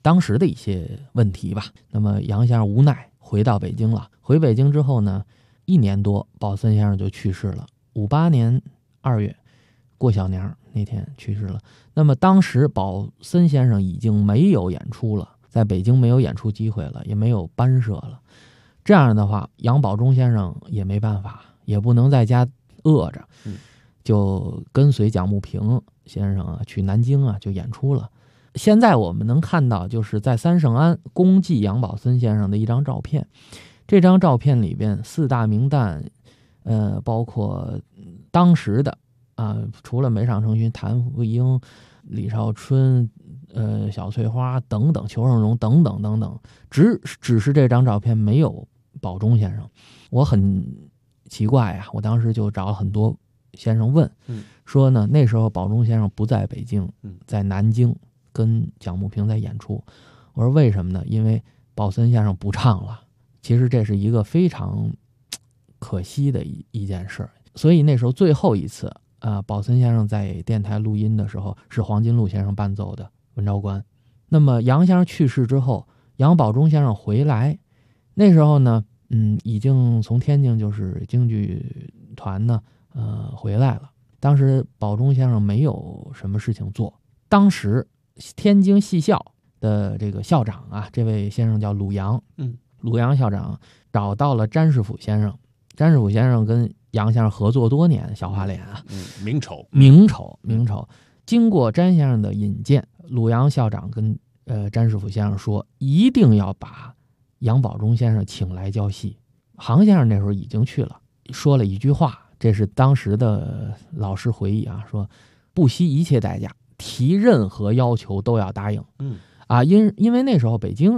当时的一些问题吧。那么杨先生无奈回到北京了。回北京之后呢，1年多，宝森先生就去世了。58年2月过小年那天去世了。那么当时宝森先生已经没有演出了，在北京没有演出机会了，也没有班社了。这样的话，杨宝忠先生也没办法，也不能在家饿着，就跟随蒋慕平先生去南京就演出了。现在我们能看到，就是在三圣庵公祭杨宝森先生的一张照片。这张照片里边4大名旦，包括当时的除了梅长成勋、谭富英、李少春、小翠花等等，裘盛戎等等等等，只是这张照片没有宝忠先生。我很奇怪我当时就找了很多先生问，说呢那时候宝忠先生不在北京，在南京跟蒋慕平在演出。我说为什么呢？因为宝森先生不唱了。其实这是一个非常可惜的一件事。所以那时候最后一次宝森先生在电台录音的时候，是黄金禄先生伴奏的《文昭关》。那么杨先生去世之后，杨宝忠先生回来，那时候呢已经从天津就是京剧团呢回来了。当时宝忠先生没有什么事情做。当时天津戏校的这个校长这位先生叫鲁阳，鲁阳校长找到了詹世甫先生。詹世甫先生跟杨先生合作多年，小花脸名丑。 经过詹先生的引荐，鲁阳校长跟詹世甫先生说，一定要把杨宝忠先生请来教戏。杭先生那时候已经去了，说了一句话，这是当时的老师回忆说不惜一切代价，提任何要求都要答应。因为那时候北京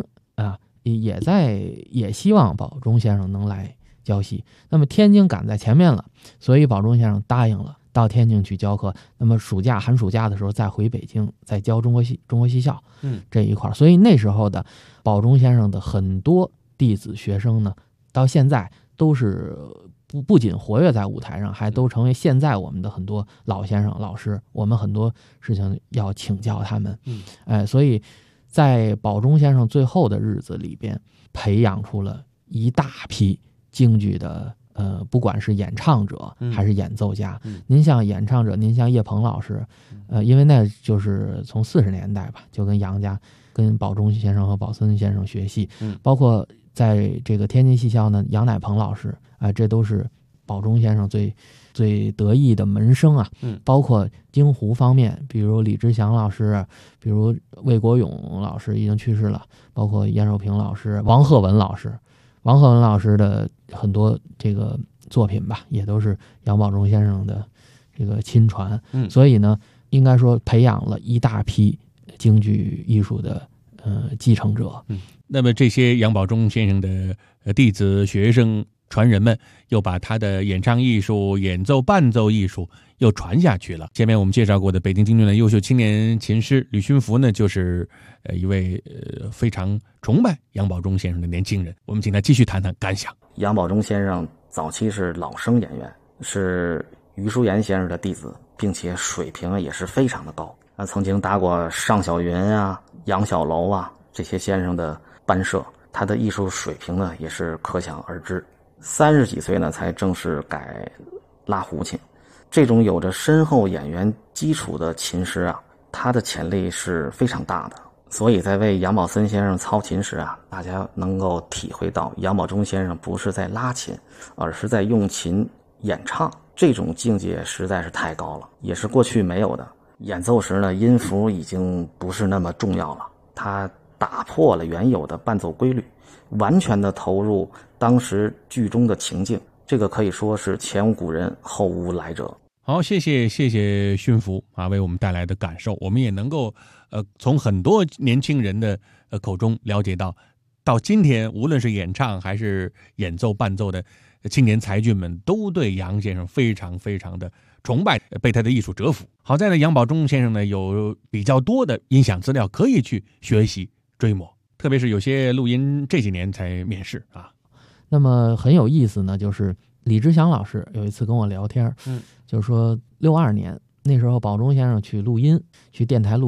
也希望宝忠先生能来教戏。那么天津赶在前面了，所以宝忠先生答应了到天津去教课。那么寒暑假的时候再回北京，再教中国戏校这一块。所以那时候的宝忠先生的很多弟子学生呢，到现在都是不仅活跃在舞台上，还都成为现在我们的很多老先生老师。我们很多事情要请教他们。所以在宝忠先生最后的日子里边，培养出了一大批京剧的不管是演唱者还是演奏家。您像演唱者，您像叶鹏老师，因为那就是从40年代吧，就跟杨家跟宝忠先生和宝森先生学戏。包括在这个天津戏校呢，杨乃鹏老师这都是宝忠先生最得意的门生包括京胡方面，比如李之祥老师，比如魏国勇老师已经去世了，包括严守平老师、王鹤文老师的很多这个作品吧，也都是杨宝忠先生的这个亲传。所以呢，应该说培养了一大批京剧艺术的继承者。 那么这些杨宝忠先生的弟子、学生、传人们又把他的演唱艺术、演奏伴奏艺术又传下去了。前面我们介绍过的北京京剧的优秀青年琴师吕勋福呢，就是一位非常崇拜杨宝忠先生的年轻人。我们请他继续谈谈感想。 杨宝忠先生早期是老生演员，是余叔岩先生的弟子，并且水平也是非常的高。曾经搭过尚小云杨小楼这些先生的班社，他的艺术水平呢也是可想而知。30几岁呢才正式改拉胡琴。这种有着深厚演员基础的琴师他的潜力是非常大的。所以在为杨宝森先生操琴时大家能够体会到杨宝忠先生不是在拉琴，而是在用琴演唱。这种境界实在是太高了，也是过去没有的。演奏时呢，音符已经不是那么重要了，他打破了原有的伴奏规律，完全的投入当时剧中的情境。这个可以说是前无古人后无来者。 好，谢谢勋福为我们带来的感受。我们也能够从很多年轻人的口中了解到今天无论是演唱还是演奏伴奏的青年才俊们，都对杨先生非常非常的崇拜，被他的艺术折服。好在呢，杨宝忠先生呢有比较多的音响资料可以去学习追摸，特别是有些录音这几年才面世那么很有意思呢，就是李之祥老师有一次跟我聊天，就是说62年那时候宝忠先生去录音，去电台录音，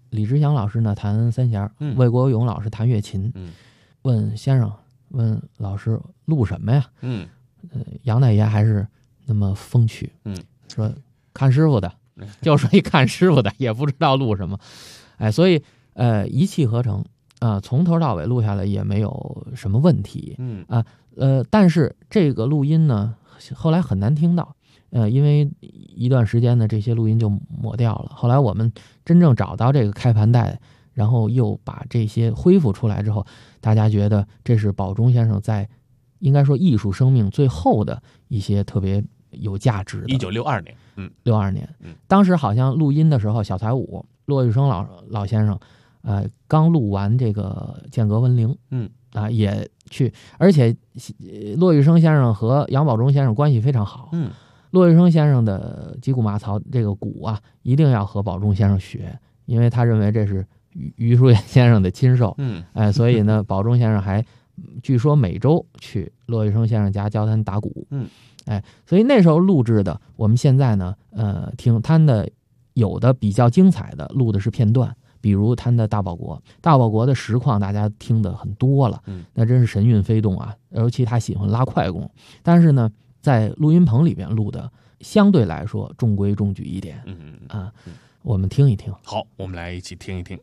李之祥老师呢弹三弦，魏国勇老师弹乐琴。问先生，问老师录什么呀？杨大爷还是那么风趣，说看师傅的，就说一看师傅的，也不知道录什么。所以一气呵成啊，从头到尾录下来也没有什么问题。但是这个录音呢，后来很难听到。因为一段时间呢，这些录音就抹掉了。后来我们真正找到这个开盘带，然后又把这些恢复出来之后，大家觉得这是宝钟先生在应该说艺术生命最后的一些特别有价值的。 1962年 ，62年，当时好像录音的时候，小才武骆玉生老先生，刚录完这个《剑阁闻铃》，也去，而且骆玉生先生和杨宝钟先生关系非常好，骆玉生先生的击鼓马槽这个鼓啊，一定要和宝钟先生学，因为他认为这是余叔岩先生的亲授。所以呢，宝钟先生还据说每周去骆玉生先生家教他打鼓。所以那时候录制的，我们现在呢，听他的有的比较精彩的录的是片段，比如他的大保国，大保国的实况大家听的很多了，那真是神韵飞动啊，尤其他喜欢拉快弓，但是呢，在录音棚里边录的相对来说中规中矩一点。我们听一听。 好，我们来一起听一听。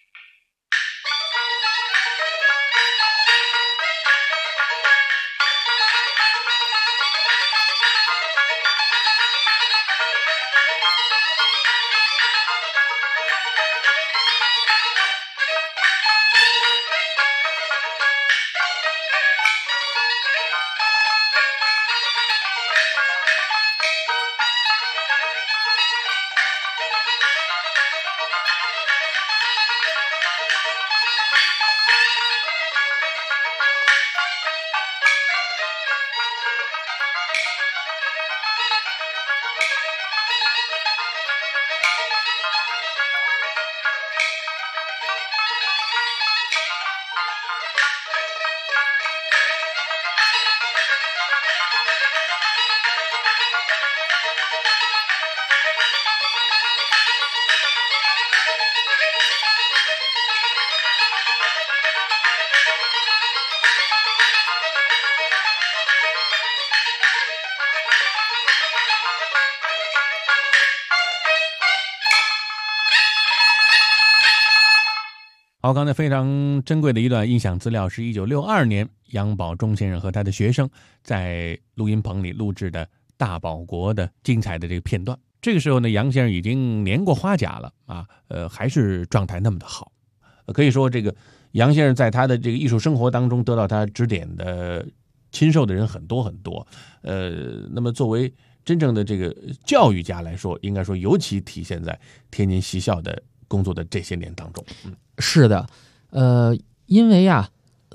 好，刚才非常珍贵的一段音响资料是1962年杨宝钟先生和他的学生在录音棚里录制的大保国的精彩的这个片段。这个时候呢，杨先生已经年过花甲了啊，还是状态那么的好。可以说这个杨先生在他的这个艺术生活当中得到他指点的亲授的人很多很多。那么作为真正的这个教育家来说，应该说尤其体现在天津西校的工作的这些年当中。 是的，因为啊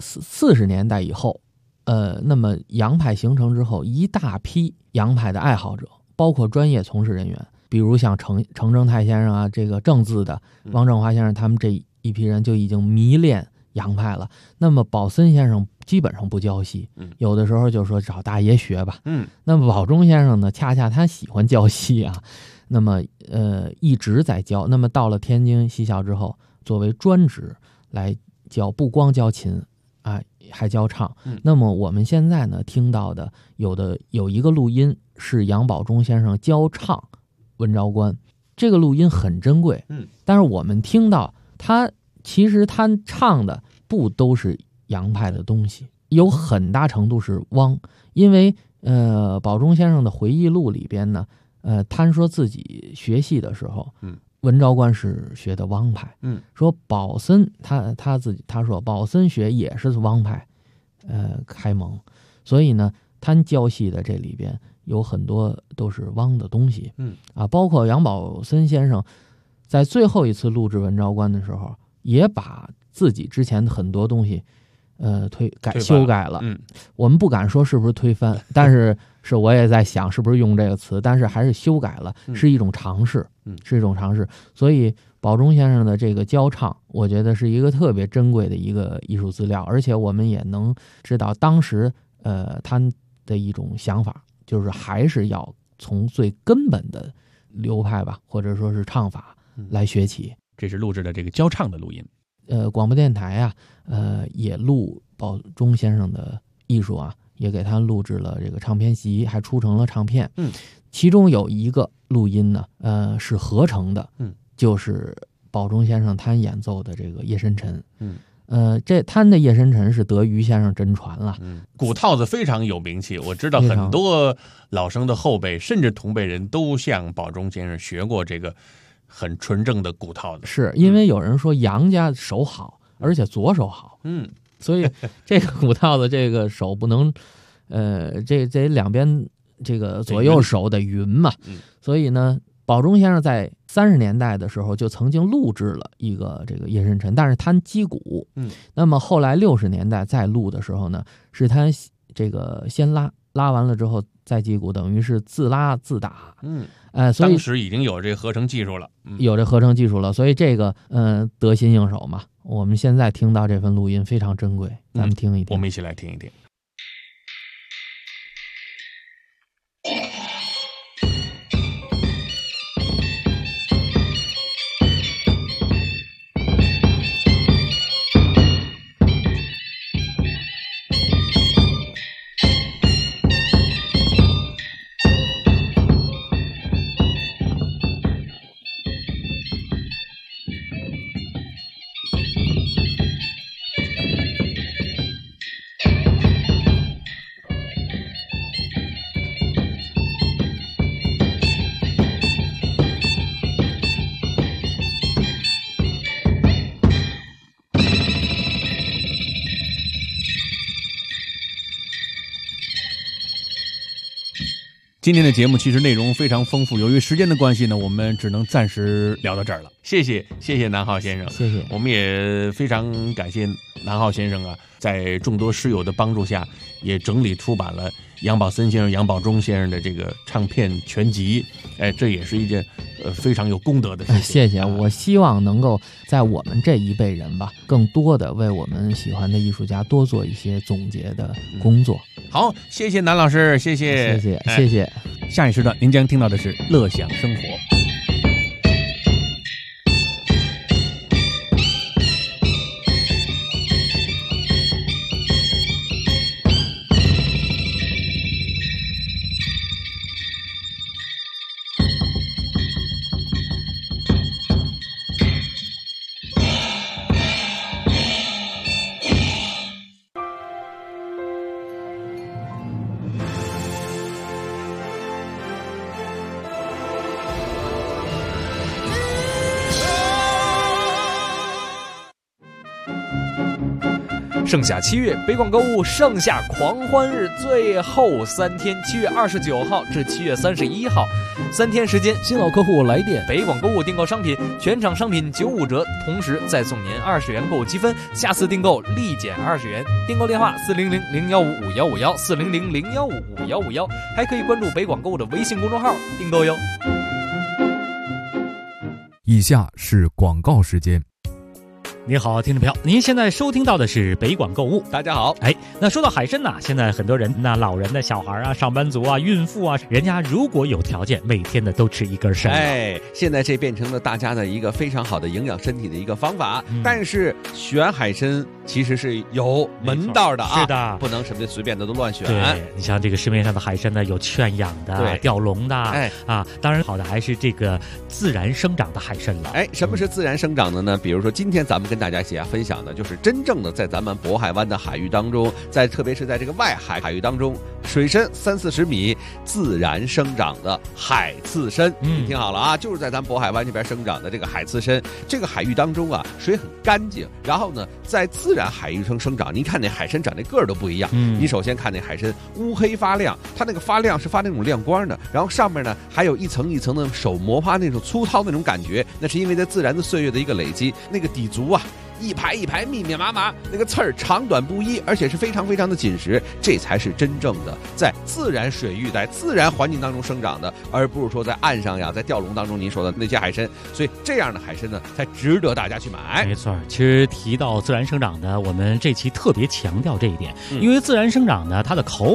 ，40年代以后，那么洋派形成之后，一大批洋派的爱好者，包括专业从事人员，比如像程正泰先生啊，这个正字的汪正华先生，他们这一批人就已经迷恋洋派了。那么宝森先生基本上不教戏，有的时候就说找大爷学吧。那么宝钟先生呢，恰恰他喜欢教戏啊，那么一直在教。那么到了天津西校之后，作为专职来教，不光教琴啊，还教唱。那么我们现在呢听到的有一个录音是杨宝钟先生教唱《文昭关》，这个录音很珍贵。但是我们听到其实他唱的不都是洋派的东西，有很大程度是汪。因为宝钟先生的回忆录里边呢，他说自己学戏的时候，文昭关是学的汪派。说宝森他说宝森学也是汪派，开蒙，所以呢，他教戏的这里边有很多都是汪的东西。包括杨宝森先生在最后一次录制文昭关的时候，也把自己之前的很多东西修改了。我们不敢说是不是推翻，但是我也在想是不是用这个词，但是还是修改了，是一种尝试，是一种尝试。所以宝钟先生的这个教唱，我觉得是一个特别珍贵的一个艺术资料，而且我们也能知道当时他的一种想法，就是还是要从最根本的流派吧，或者说是唱法来学起。 这是录制的这个交唱的录音。 广播电台啊，也录宝钟先生的艺术啊，也给他录制了这个唱片集，还出成了唱片。其中有一个录音呢，是合成的，就是宝钟先生他演奏的这个《夜深沉》。这他的《夜深沉》是德瑜先生真传了。 鼓套子非常有名气，我知道很多老生的后辈甚至同辈人都向宝钟先生学过这个很纯正的鼓套子。 是因为有人说杨家手好，而且左手好，所以这个鼓套子这个手不能，这两边这个左右手得匀嘛。所以呢，宝钟先生在30年代的时候就曾经录制了一个这个《夜深沉》，但是他击鼓。那么后来60年代再录的时候呢，是他这个先拉完了之后再击鼓，等于是自拉自打。所以当时已经有这合成技术了， 有这合成技术了，所以这个得心应手嘛。我们现在听到这份录音非常珍贵，咱们听一听。 我们一起来听一听。今天的节目其实内容非常丰富，由于时间的关系呢，我们只能暂时聊到这儿了。谢谢南浩先生， 谢谢。 我们也非常感谢南浩先生啊，在众多师友的帮助下，也整理出版了杨宝森先生、杨宝钟先生的这个唱片全集。这也是一件非常有功德的事情。 谢谢。我希望能够在我们这一辈人吧，更多的为我们喜欢的艺术家多做一些总结的工作。 好，谢谢南老师，谢谢。下一时段您将听到的是乐享生活。 盛夏7月，北广购物盛夏狂欢日最后3天，7月29号至7月31号，3天时间， 新老客户来电， 北广购物订购商品，全场商品95折，同时再送您20元购物积分，下次订购立减20元。订购电话400-015-5151，400-015-5151，还可以关注北广购物的微信公众号订购哟。 以下是广告时间。 你好，听众朋友，您现在收听到的是北广购物。 大家好。 那说到海参呢，现在很多人，那老人的小孩啊、上班族啊、孕妇啊，人家如果有条件，每天的都吃一根参。 现在这变成了大家的一个非常好的营养身体的一个方法。但是选海参其实是有门道的啊， 是的， 不能什么随便的都乱选。 对，你像这个市面上的海参呢，有圈养的、吊笼的，当然好的还是这个自然生长的海参了。 什么是自然生长的呢？比如说今天咱们跟大家一起分享的就是真正的在咱们渤海湾的海域当中，特别是在这个外海域当中，水深30-40米自然生长的海刺参。你听好了啊，就是在咱们渤海湾这边生长的这个海刺参。这个海域当中啊，水很干净，然后呢，在自然海域中生长。你看那海参长那个儿都不一样。你首先看那海参乌黑发亮，它那个发亮是发那种亮光的，然后上面呢还有一层一层的手磨发那种粗糙那种感觉，那是因为在自然的岁月的一个累积，那个底足啊。一排一排密密麻麻，那个刺儿长短不一，而且是非常非常的紧实，这才是真正的在自然水域、在自然环境当中生长的，而不是说在岸上呀、在钓笼当中您说的那些海参。所以这样的海参呢，才值得大家去买。 没错，其实提到自然生长的，我们这期特别强调这一点，因为自然生长呢，它的口感呢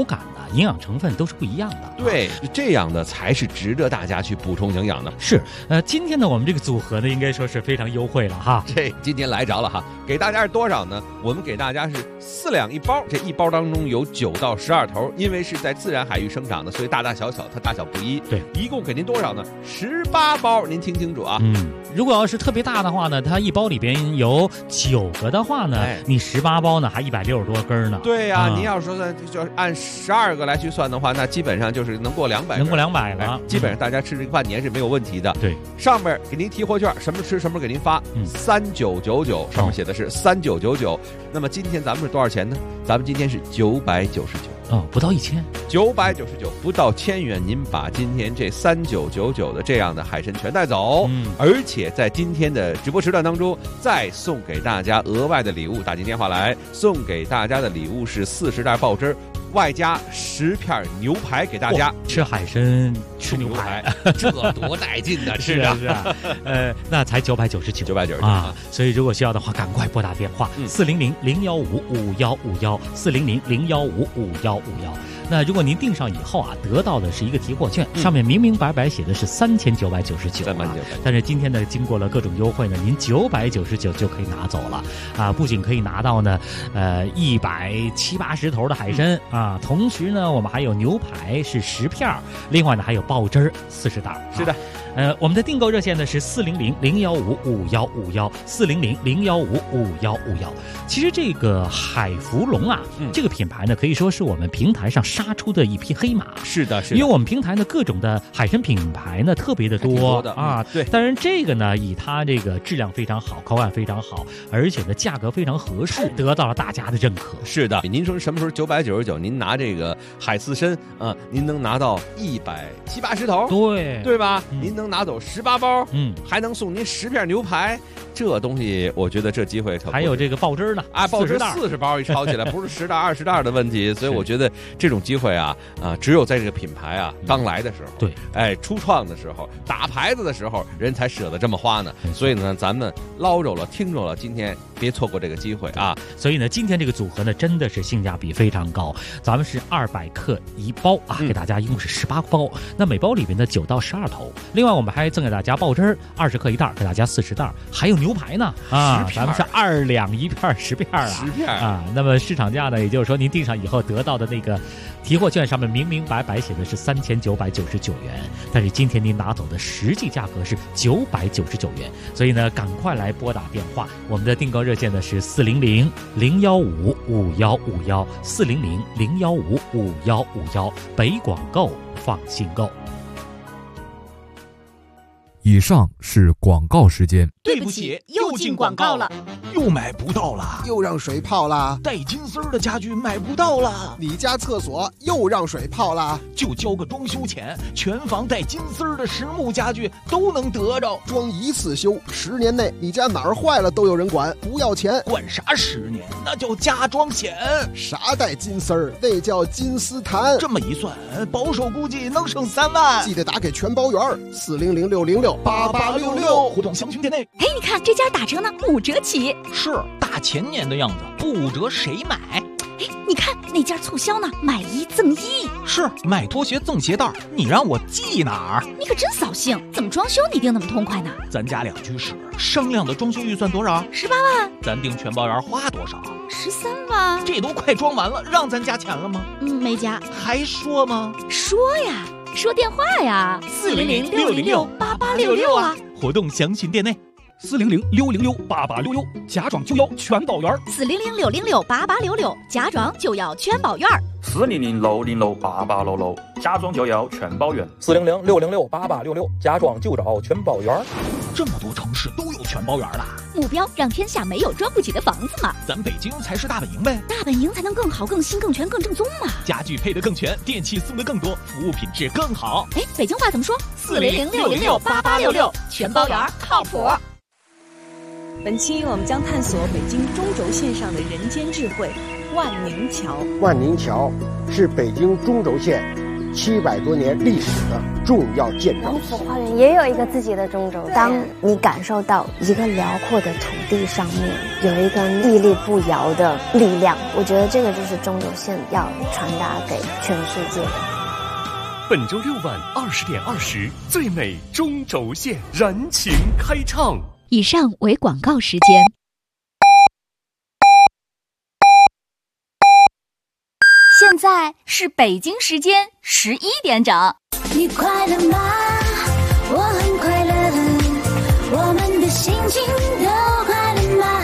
营养成分都是不一样的。 对，这样的才是值得大家去补充营养的。 是，今天呢，我们这个组合呢，应该说是非常优惠了哈。 这今天来着了哈，给大家是多少呢？我们给大家是4两1包，这1包当中有9到12头，因为是在自然海域生长的，所以大大小小它大小不一。 对， 一共给您多少呢？18包，您听清楚啊。 如果要是特别大的话呢，它一包里边有9个的话呢，你18包呢还160多根呢。 对呀，您要说就按12个来去算的话，那基本上就是能过200， 能过200了。 基本上大家吃这个半年是没有问题的。 对， 上面给您提货券，什么吃什么给您发，3999，上面写的是3999。那么今天咱们是多少钱呢？咱们今天是999。 不到 1000，999，不到1000元，您把今天这3999的这样的海参全带走，而且在今天的直播时段当中，再送给大家额外的礼物，打进电话来，送给大家的礼物是40袋爆汁，外加10片牛排给大家。 吃海参吃牛排， 这多带劲呢！ 是啊，那才999啊！所以如果需要的话，赶快拨打电话400-015-5151，400-015-5151。那如果您订上以后啊，得到的是一个提货券，上面明明白白写的是3999啊，但是今天呢，经过了各种优惠呢，您999就可以拿走了啊！不仅可以拿到呢，170-80头的海参啊，同时呢，我们还有牛排是10片，另外呢还有爆汁40袋。 是的。 我们的订购热线呢是400-015-5151，400-015-5151。其实这个海福龙啊，这个品牌呢可以说是我们平台上杀出的一匹黑马。 是的， 因为我们平台呢各种的海参品牌呢特别的多啊。 对， 当然这个呢以它这个质量非常好，口感非常好，而且呢价格非常合适，得到了大家的认可。 是的，您说什么时候999？您拿这个海刺参啊，您能拿到170-80头，对吧？您能拿走18包，还能送您10片牛排，这东西我觉得这机会还有这个爆汁呢啊，爆汁40包一抄起来，不是10袋20袋的问题，所以我觉得这种机会啊只有在这个品牌啊刚来的时候， 对， 初创的时候，打牌子的时候，人才舍得这么花呢。所以呢，咱们捞着了，听着了，今天别错过这个机会啊！ 所以呢，今天这个组合呢，真的是性价比非常高。咱们是200克1包啊，给大家一共是18包，那每包里面的9到12头。另外，我们还赠给大家爆汁20克1袋，给大家40袋，还有牛排呢啊，咱们是2两1片10片啊 ，10片啊。那么市场价呢，也就是说您订上以后得到的那个提货券上面明明白白写的是3999元，但是今天您拿走的实际价格是999元，所以呢，赶快来拨打电话，我们的订购热线呢是400-015-5151，400-015-5151，北广购放心购。 以上是广告时间。 对不起，又进广告了。 又买不到了， 又让水泡了。 带金丝儿的家具买不到了， 你家厕所又让水泡了。 就交个装修钱，全房带金丝儿的实木家具都能得着。 装一次修，10年内你家哪儿坏了都有人管，不要钱。 管啥10年？那叫加装险。 啥带金丝儿？那叫金丝檀。 这么一算，保守估计能省3万。 记得打给全包员，400-606-8866， 互动详询店内。 哎，你看这家打折呢，5折起。 是大前年的样子，不5折谁买？ 哎，你看那家促销呢，买1赠1。 是买拖鞋赠鞋带，你让我记哪儿？ 你可真扫兴，怎么装修你定那么痛快呢？ 咱家2居室，商量的装修预算多少 ？18万。 咱订全包员花多少 ？13万。 这都快装完了，让咱加钱了吗？ 没加。 还说吗？ 说呀，说电话呀，400-606-8866啊。 活动详询店内。400-606-8866，家装就要全包圆。 400-606-8866，家装就要全包圆。 400-606-8866，家装就要全包圆。 400-606-8866，家装就找全包圆。 这么多城市都有全包圆了， 目标让天下没有装不起的房子嘛。 咱北京才是大本营呗， 大本营才能更好、更新、更全、更正宗嘛。 家具配得更全，电器送得更多，服务品质更好。 哎，北京话怎么说？400-606-8866，全包圆靠谱。 本期我们将探索北京中轴线上的人间智慧——万宁桥。 万宁桥是北京中轴线 700多年历史的重要见证。 王府花园也有一个自己的中轴线，当你感受到一个辽阔的土地上面有一个屹立不摇的力量，我觉得这个就是中轴线要传达给全世界的。 本周6晚20点20，最美中轴线燃情开唱。 以上为广告时间。 现在是北京时间11点整。 你快乐吗？我很快乐，我们的心情都快乐吗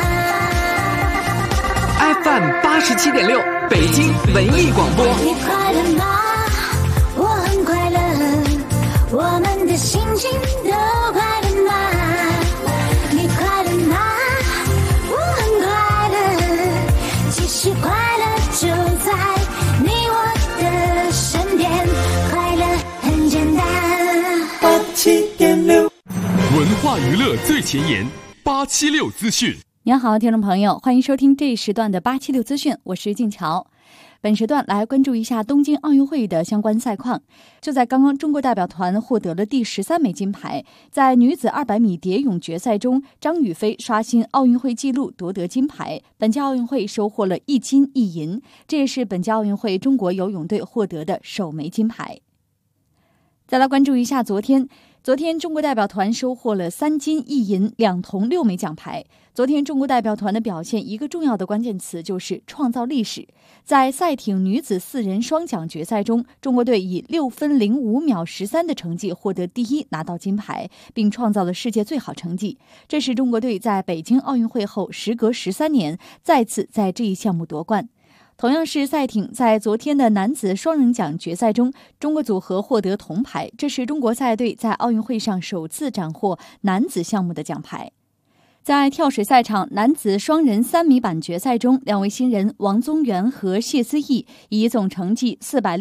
？FM 87.6，北京文艺广播。 你快乐吗？我很快乐，我们的心情都快乐吗？你快乐吗？我很快乐，其实快乐就在你我的身边，快乐很简单。87.6， 文化娱乐最前沿，876资讯。 您好，听众朋友，欢迎收听这一时段的876资讯，我是静乔。本时段来关注一下东京奥运会的相关赛况。就在刚刚，中国代表团获得了第13枚金牌。在女子200米蝶泳决赛中，张雨霏刷新奥运会纪录夺得金牌。本届奥运会收获了1金1银，这也是本届奥运会中国游泳队获得的首枚金牌。再来关注一下昨天中国代表团收获了3金1银2铜6枚奖牌。昨天中国代表团的表现，一个重要的关键词就是创造历史。在赛艇女子4人双桨决赛中，中国队以6分05秒13的成绩获得第1，拿到金牌，并创造了世界最好成绩。这是中国队在北京奥运会后时隔13年再次在这一项目夺冠。同样是赛艇，在昨天的男子双人桨决赛中，中国组合获得铜牌，这是中国赛队在奥运会上首次斩获男子项目的奖牌。在跳水赛场，男子双人3米板决赛中，两位新人王宗源和谢思义以总成绩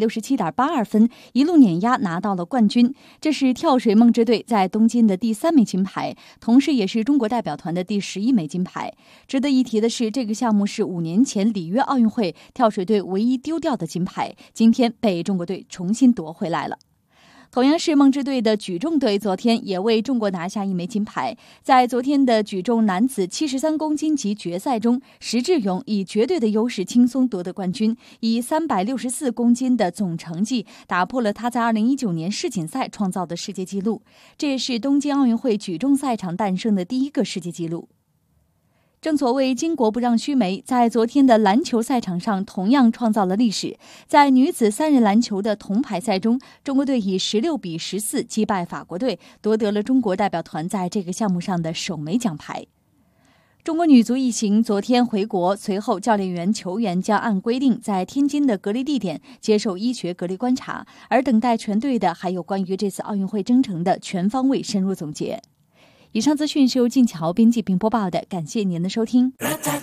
467.82分一路碾压拿到了冠军。这是跳水梦之队在东京的第3枚金牌，同时也是中国代表团的第11枚金牌。值得一提的是，这个项目是5年前里约奥运会跳水队唯一丢掉的金牌，今天被中国队重新夺回来了。同样是梦之队的举重队，昨天也为中国拿下1枚金牌。在昨天的举重男子73公斤级决赛中，石智勇以绝对的优势轻松夺得冠军，以364公斤的总成绩打破了他在2019年世锦赛创造的世界纪录，这也是东京奥运会举重赛场诞生的第1个世界纪录。正所谓巾帼不让须眉，在昨天的篮球赛场上同样创造了历史。在女子3人篮球的铜牌赛中，中国队以16比14击败法国队，夺得了中国代表团在这个项目上的首枚奖牌。中国女足一行昨天回国，随后教练员、球员将按规定在天津的隔离地点接受医学隔离观察，而等待全队的还有关于这次奥运会征程的全方位深入总结。以上资讯是由静乔编辑并播报的，感谢您的收听。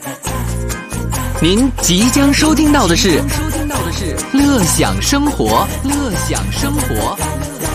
您即将收听到的是乐享生活，乐享生活。